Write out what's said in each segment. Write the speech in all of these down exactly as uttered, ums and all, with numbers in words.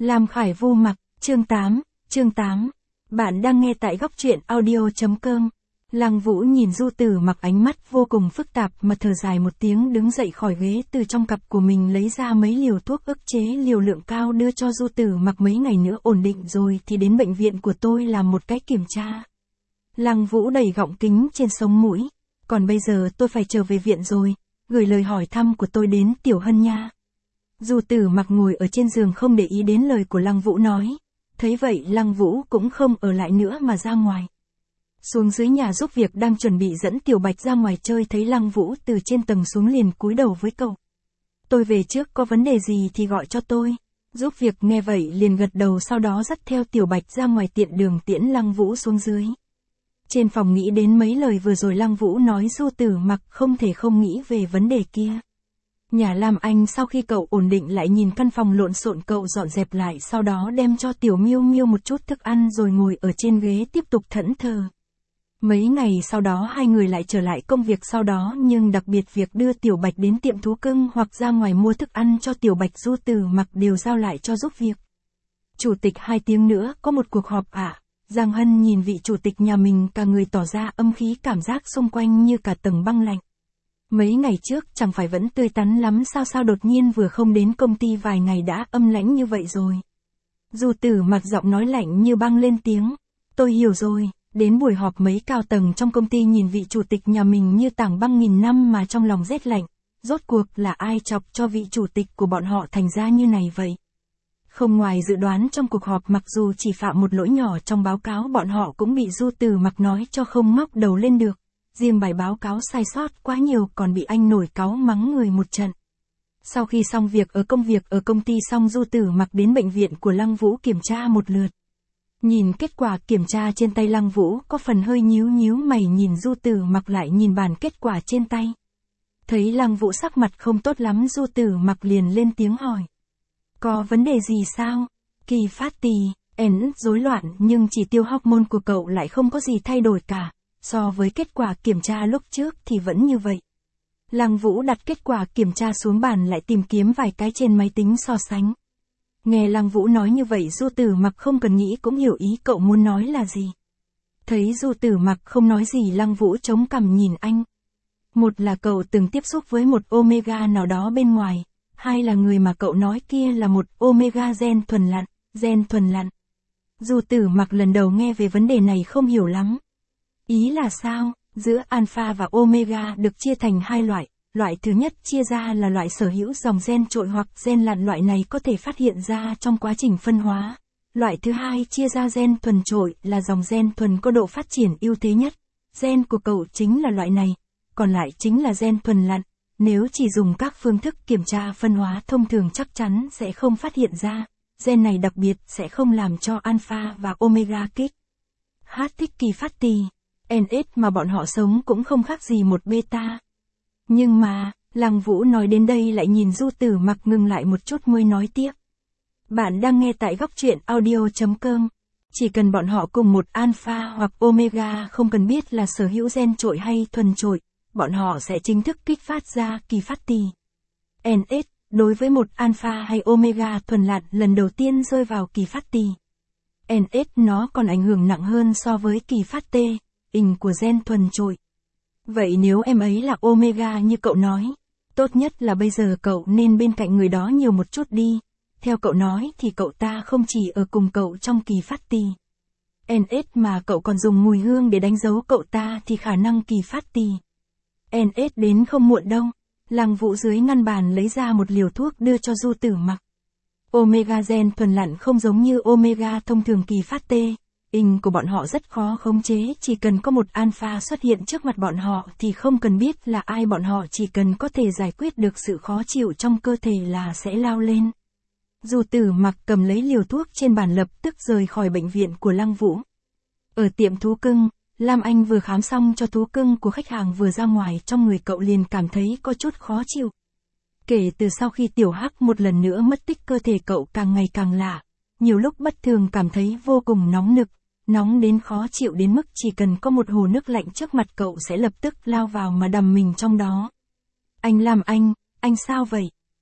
Lam Khải Vu Mặc, chương tám, chương tám. Bạn đang nghe tại góc truyện audio.com. Lăng Vũ nhìn Du Tử Mặc ánh mắt vô cùng phức tạp mà thở dài một tiếng, đứng dậy khỏi ghế, từ trong cặp của mình lấy ra mấy liều thuốc ức chế liều lượng cao đưa cho Du Tử Mặc. Mấy ngày nữa ổn định rồi thì đến bệnh viện của tôi làm một cái kiểm tra. Lăng Vũ đẩy gọng kính trên sống mũi. Còn bây giờ tôi phải trở về viện rồi, gửi lời hỏi thăm của tôi đến Tiểu Hân nha. Du Tử Mặc ngồi ở trên giường không để ý đến lời của Lăng Vũ nói. Thấy vậy Lăng Vũ cũng không ở lại nữa mà ra ngoài. Xuống dưới nhà giúp việc đang chuẩn bị dẫn Tiểu Bạch ra ngoài chơi, thấy Lăng Vũ từ trên tầng xuống liền cúi đầu với cậu. Tôi về trước, có vấn đề gì thì gọi cho tôi. Giúp việc nghe vậy liền gật đầu, sau đó dắt theo Tiểu Bạch ra ngoài, tiện đường tiễn Lăng Vũ xuống dưới. Trên phòng nghĩ đến mấy lời vừa rồi Lăng Vũ nói, Du Tử Mặc không thể không nghĩ về vấn đề kia. Nhà Lam Anh sau khi cậu ổn định lại nhìn căn phòng lộn xộn, cậu dọn dẹp lại, sau đó đem cho Tiểu Miêu Miêu một chút thức ăn rồi ngồi ở trên ghế tiếp tục thẫn thờ. Mấy ngày sau đó hai người lại trở lại công việc sau đó, nhưng đặc biệt việc đưa Tiểu Bạch đến tiệm thú cưng hoặc ra ngoài mua thức ăn cho Tiểu Bạch, Du Tử Mặc đều giao lại cho giúp việc. Chủ tịch, hai tiếng nữa có một cuộc họp ạ. À? Giang Hân nhìn vị chủ tịch nhà mình, cả người tỏ ra âm khí, cảm giác xung quanh như cả tầng băng lạnh. Mấy ngày trước chẳng phải vẫn tươi tắn lắm sao, sao đột nhiên vừa không đến công ty vài ngày đã âm lãnh như vậy rồi. Du Tử Mặc giọng nói lạnh như băng lên tiếng. Tôi hiểu rồi. Đến buổi họp mấy cao tầng trong công ty nhìn vị chủ tịch nhà mình như tảng băng nghìn năm mà trong lòng rét lạnh. Rốt cuộc là ai chọc cho vị chủ tịch của bọn họ thành ra như này vậy? Không ngoài dự đoán, trong cuộc họp mặc dù chỉ phạm một lỗi nhỏ trong báo cáo, bọn họ cũng bị Du Tử Mặc nói cho không ngóc đầu lên được. Riêng bài báo cáo sai sót quá nhiều còn bị anh nổi cáu mắng người một trận. Sau khi xong việc ở công việc ở công ty xong, Du Tử Mặc đến bệnh viện của Lăng Vũ kiểm tra một lượt. Nhìn kết quả kiểm tra trên tay, Lăng Vũ có phần hơi nhíu nhíu mày nhìn Du Tử Mặc, lại nhìn bản kết quả trên tay. Thấy Lăng Vũ sắc mặt không tốt lắm, Du Tử Mặc liền lên tiếng hỏi. Có vấn đề gì sao? Kỳ phát tỳ, en rối loạn, nhưng chỉ tiêu hormone của cậu lại không có gì thay đổi cả. So với kết quả kiểm tra lúc trước thì vẫn như vậy. Lăng Vũ đặt kết quả kiểm tra xuống bàn, lại tìm kiếm vài cái trên máy tính so sánh. Nghe Lăng Vũ nói như vậy, Du Tử Mặc không cần nghĩ cũng hiểu ý cậu muốn nói là gì. Thấy Du Tử Mặc không nói gì, Lăng Vũ chống cằm nhìn anh. Một là cậu từng tiếp xúc với một omega nào đó bên ngoài, hai là người mà cậu nói kia là một omega gen thuần lặn, gen thuần lặn. Du Tử Mặc lần đầu nghe về vấn đề này không hiểu lắm. Ý là sao? Giữa alpha và omega được chia thành hai loại. Loại thứ nhất chia ra là loại sở hữu dòng gen trội hoặc gen lặn, loại này có thể phát hiện ra trong quá trình phân hóa. Loại thứ hai chia ra gen thuần trội, là dòng gen thuần có độ phát triển ưu thế nhất. Gen của cậu chính là loại này, còn lại chính là gen thuần lặn. Nếu chỉ dùng các phương thức kiểm tra phân hóa thông thường chắc chắn sẽ không phát hiện ra. Gen này đặc biệt sẽ không làm cho alpha và omega kích hát thích kỳ phát tỳ, en ét mà bọn họ sống cũng không khác gì một beta. Nhưng mà, Lăng Vũ nói đến đây lại nhìn Du Tử Mặc ngừng lại một chút mới nói tiếp. Bạn đang nghe tại góc truyện audio.com. Chỉ cần bọn họ cùng một alpha hoặc omega, không cần biết là sở hữu gen trội hay thuần trội, bọn họ sẽ chính thức kích phát ra kỳ phát tỳ. en ét, đối với một alpha hay omega thuần lặn lần đầu tiên rơi vào kỳ phát tỳ. en ét nó còn ảnh hưởng nặng hơn so với kỳ phát T, ình của gen thuần trội. Vậy nếu em ấy là omega như cậu nói, tốt nhất là bây giờ cậu nên bên cạnh người đó nhiều một chút đi. Theo cậu nói thì cậu ta không chỉ ở cùng cậu trong kỳ phát tỳ en ét mà cậu còn dùng mùi hương để đánh dấu cậu ta thì khả năng kỳ phát tỳ en ét đến không muộn đâu. Lăng Vũ dưới ngăn bàn lấy ra một liều thuốc đưa cho Du Tử Mặc. Omega gen thuần lặn không giống như omega thông thường kỳ phát T. Ình của bọn họ rất khó khống chế, chỉ cần có một alpha xuất hiện trước mặt bọn họ thì không cần biết là ai, bọn họ chỉ cần có thể giải quyết được sự khó chịu trong cơ thể là sẽ lao lên. Du Tử Mặc cầm lấy liều thuốc trên bàn, lập tức rời khỏi bệnh viện của Lăng Vũ. Ở tiệm thú cưng, Lam Anh vừa khám xong cho thú cưng của khách hàng vừa ra ngoài, trong người cậu liền cảm thấy có chút khó chịu. Kể từ sau khi Tiểu Hắc một lần nữa mất tích, cơ thể cậu càng ngày càng lạ, nhiều lúc bất thường cảm thấy vô cùng nóng nực. Nóng đến khó chịu đến mức chỉ cần có một hồ nước lạnh trước mặt cậu sẽ lập tức lao vào mà đầm mình trong đó. Anh Lam Anh, anh sao vậy?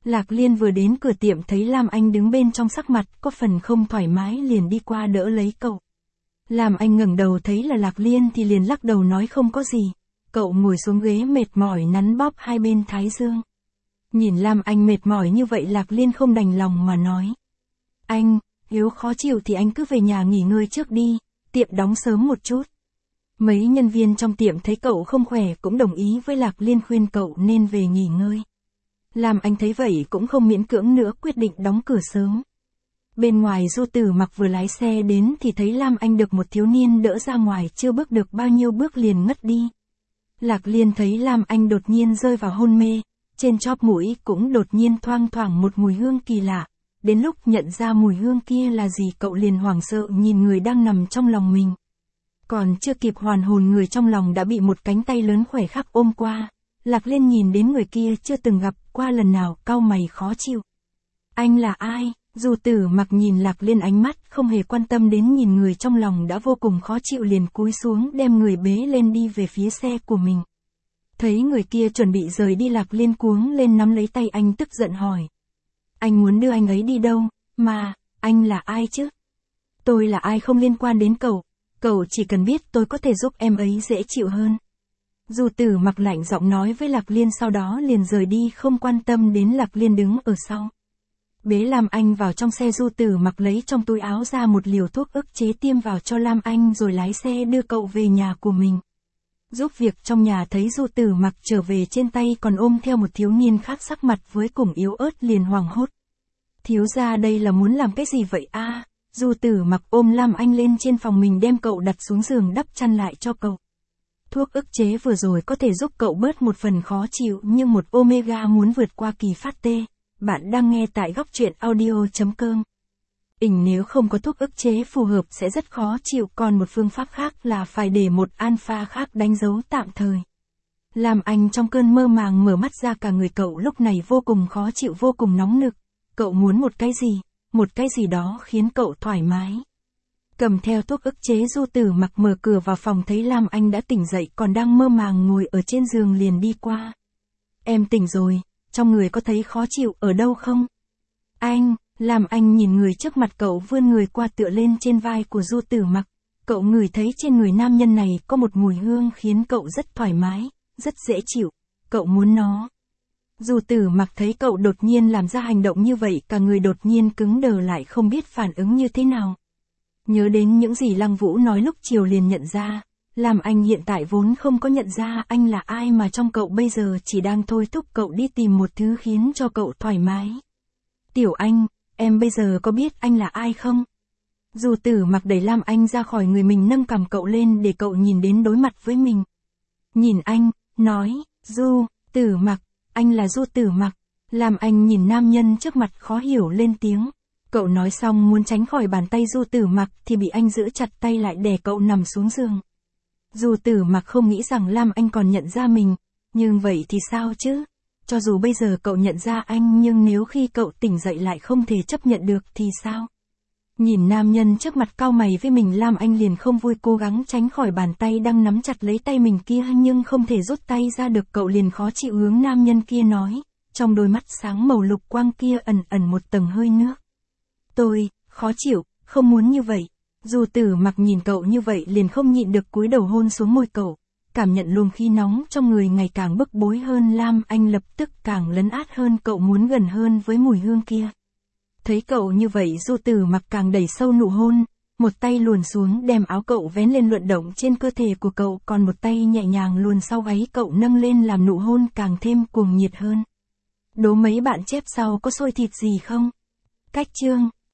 Lạc Liên vừa đến cửa tiệm thấy Lam Anh đứng bên trong sắc mặt có phần không thoải mái liền đi qua đỡ lấy cậu. Lam Anh ngẩng đầu thấy là Lạc Liên thì liền lắc đầu nói không có gì. Cậu ngồi xuống ghế mệt mỏi nắn bóp hai bên thái dương. Nhìn Lam Anh mệt mỏi như vậy Lạc Liên không đành lòng mà nói. Anh, nếu khó chịu thì anh cứ về nhà nghỉ ngơi trước đi, tiệm đóng sớm một chút. Mấy nhân viên trong tiệm thấy cậu không khỏe cũng đồng ý với Lạc Liên khuyên cậu nên về nghỉ ngơi. Lam Anh thấy vậy cũng không miễn cưỡng nữa quyết định đóng cửa sớm. Bên ngoài Du Tử Mặc vừa lái xe đến thì thấy Lam Anh được một thiếu niên đỡ ra ngoài chưa bước được bao nhiêu bước liền ngất đi. Lạc Liên thấy Lam Anh đột nhiên rơi vào hôn mê, trên chóp mũi cũng đột nhiên thoang thoảng một mùi hương kỳ lạ. Đến lúc nhận ra mùi hương kia là gì cậu liền hoảng sợ nhìn người đang nằm trong lòng mình. Còn chưa kịp hoàn hồn người trong lòng đã bị một cánh tay lớn khỏe khắc ôm qua. Lạc Liên nhìn đến người kia chưa từng gặp qua lần nào cau mày khó chịu. Anh là ai? Du Tử Mặc nhìn Lạc Liên ánh mắt không hề quan tâm đến nhìn người trong lòng đã vô cùng khó chịu liền cúi xuống đem người bế lên đi về phía xe của mình. Thấy người kia chuẩn bị rời đi Lạc Liên cuống lên nắm lấy tay anh tức giận hỏi. Anh muốn đưa anh ấy đi đâu, mà, anh là ai chứ? Tôi là ai không liên quan đến cậu, cậu chỉ cần biết tôi có thể giúp em ấy dễ chịu hơn. Du Tử Mặc lạnh giọng nói với Lạc Liên sau đó liền rời đi không quan tâm đến Lạc Liên đứng ở sau. Bế Lam Anh vào trong xe Du Tử Mặc lấy trong túi áo ra một liều thuốc ức chế tiêm vào cho Lam Anh rồi lái xe đưa cậu về nhà của mình. Giúp việc trong nhà thấy Du Tử Mặc trở về trên tay còn ôm theo một thiếu niên khác sắc mặt với cùng yếu ớt liền hoảng hốt. Thiếu gia đây là muốn làm cái gì vậy a? À, Du Tử Mặc ôm Lam Anh lên trên phòng mình đem cậu đặt xuống giường đắp chăn lại cho cậu. Thuốc ức chế vừa rồi có thể giúp cậu bớt một phần khó chịu nhưng một omega muốn vượt qua kỳ phát tê. Bạn đang nghe tại góc truyện audio chấm com. Ỉnh nếu không có thuốc ức chế phù hợp sẽ rất khó chịu còn một phương pháp khác là phải để một alpha khác đánh dấu tạm thời. Lam Anh trong cơn mơ màng mở mắt ra cả người cậu lúc này vô cùng khó chịu vô cùng nóng nực. Cậu muốn một cái gì, một cái gì đó khiến cậu thoải mái. Cầm theo thuốc ức chế Du Tử Mặc mở cửa vào phòng thấy Lam Anh đã tỉnh dậy còn đang mơ màng ngồi ở trên giường liền đi qua. Em tỉnh rồi, trong người có thấy khó chịu ở đâu không? Anh, Lam Anh nhìn người trước mặt cậu vươn người qua tựa lên trên vai của Du Tử Mặc. Cậu ngửi thấy trên người nam nhân này có một mùi hương khiến cậu rất thoải mái, rất dễ chịu. Cậu muốn nó. Du Tử Mặc thấy cậu đột nhiên làm ra hành động như vậy cả người đột nhiên cứng đờ lại không biết phản ứng như thế nào. Nhớ đến những gì Lăng Vũ nói lúc chiều liền nhận ra, Lam Anh hiện tại vốn không có nhận ra anh là ai mà trong cậu bây giờ chỉ đang thôi thúc cậu đi tìm một thứ khiến cho cậu thoải mái. Tiểu Anh, em bây giờ có biết anh là ai không? Du Tử Mặc đẩy Lam Anh ra khỏi người mình nâng cằm cậu lên để cậu nhìn đến đối mặt với mình. Nhìn anh, nói, Du Tử Mặc, anh là Du Tử Mặc. Lam Anh nhìn nam nhân trước mặt khó hiểu lên tiếng. Cậu nói xong muốn tránh khỏi bàn tay Du Tử Mặc thì bị anh giữ chặt tay lại đè cậu nằm xuống giường. Du Tử Mặc không nghĩ rằng Lam Anh còn nhận ra mình, nhưng vậy thì sao chứ? Cho dù bây giờ cậu nhận ra anh nhưng nếu khi cậu tỉnh dậy lại không thể chấp nhận được thì sao? Nhìn nam nhân trước mặt cau mày với mình Lam Anh liền không vui cố gắng tránh khỏi bàn tay đang nắm chặt lấy tay mình kia nhưng không thể rút tay ra được cậu liền khó chịu hướng nam nhân kia nói, trong đôi mắt sáng màu lục quang kia ẩn ẩn một tầng hơi nước. Tôi, khó chịu, không muốn như vậy. Du Tử Mặc nhìn cậu như vậy liền không nhịn được cúi đầu hôn xuống môi cậu, cảm nhận luồng khí nóng trong người ngày càng bức bối hơn Lam Anh lập tức càng lấn át hơn cậu muốn gần hơn với mùi hương kia. Thấy cậu như vậy Du Tử Mặc càng đẩy sâu nụ hôn, một tay luồn xuống đem áo cậu vén lên luận động trên cơ thể của cậu còn một tay nhẹ nhàng luồn sau gáy cậu nâng lên làm nụ hôn càng thêm cuồng nhiệt hơn. Đố mấy bạn chép sau có xôi thịt gì không? Cách chương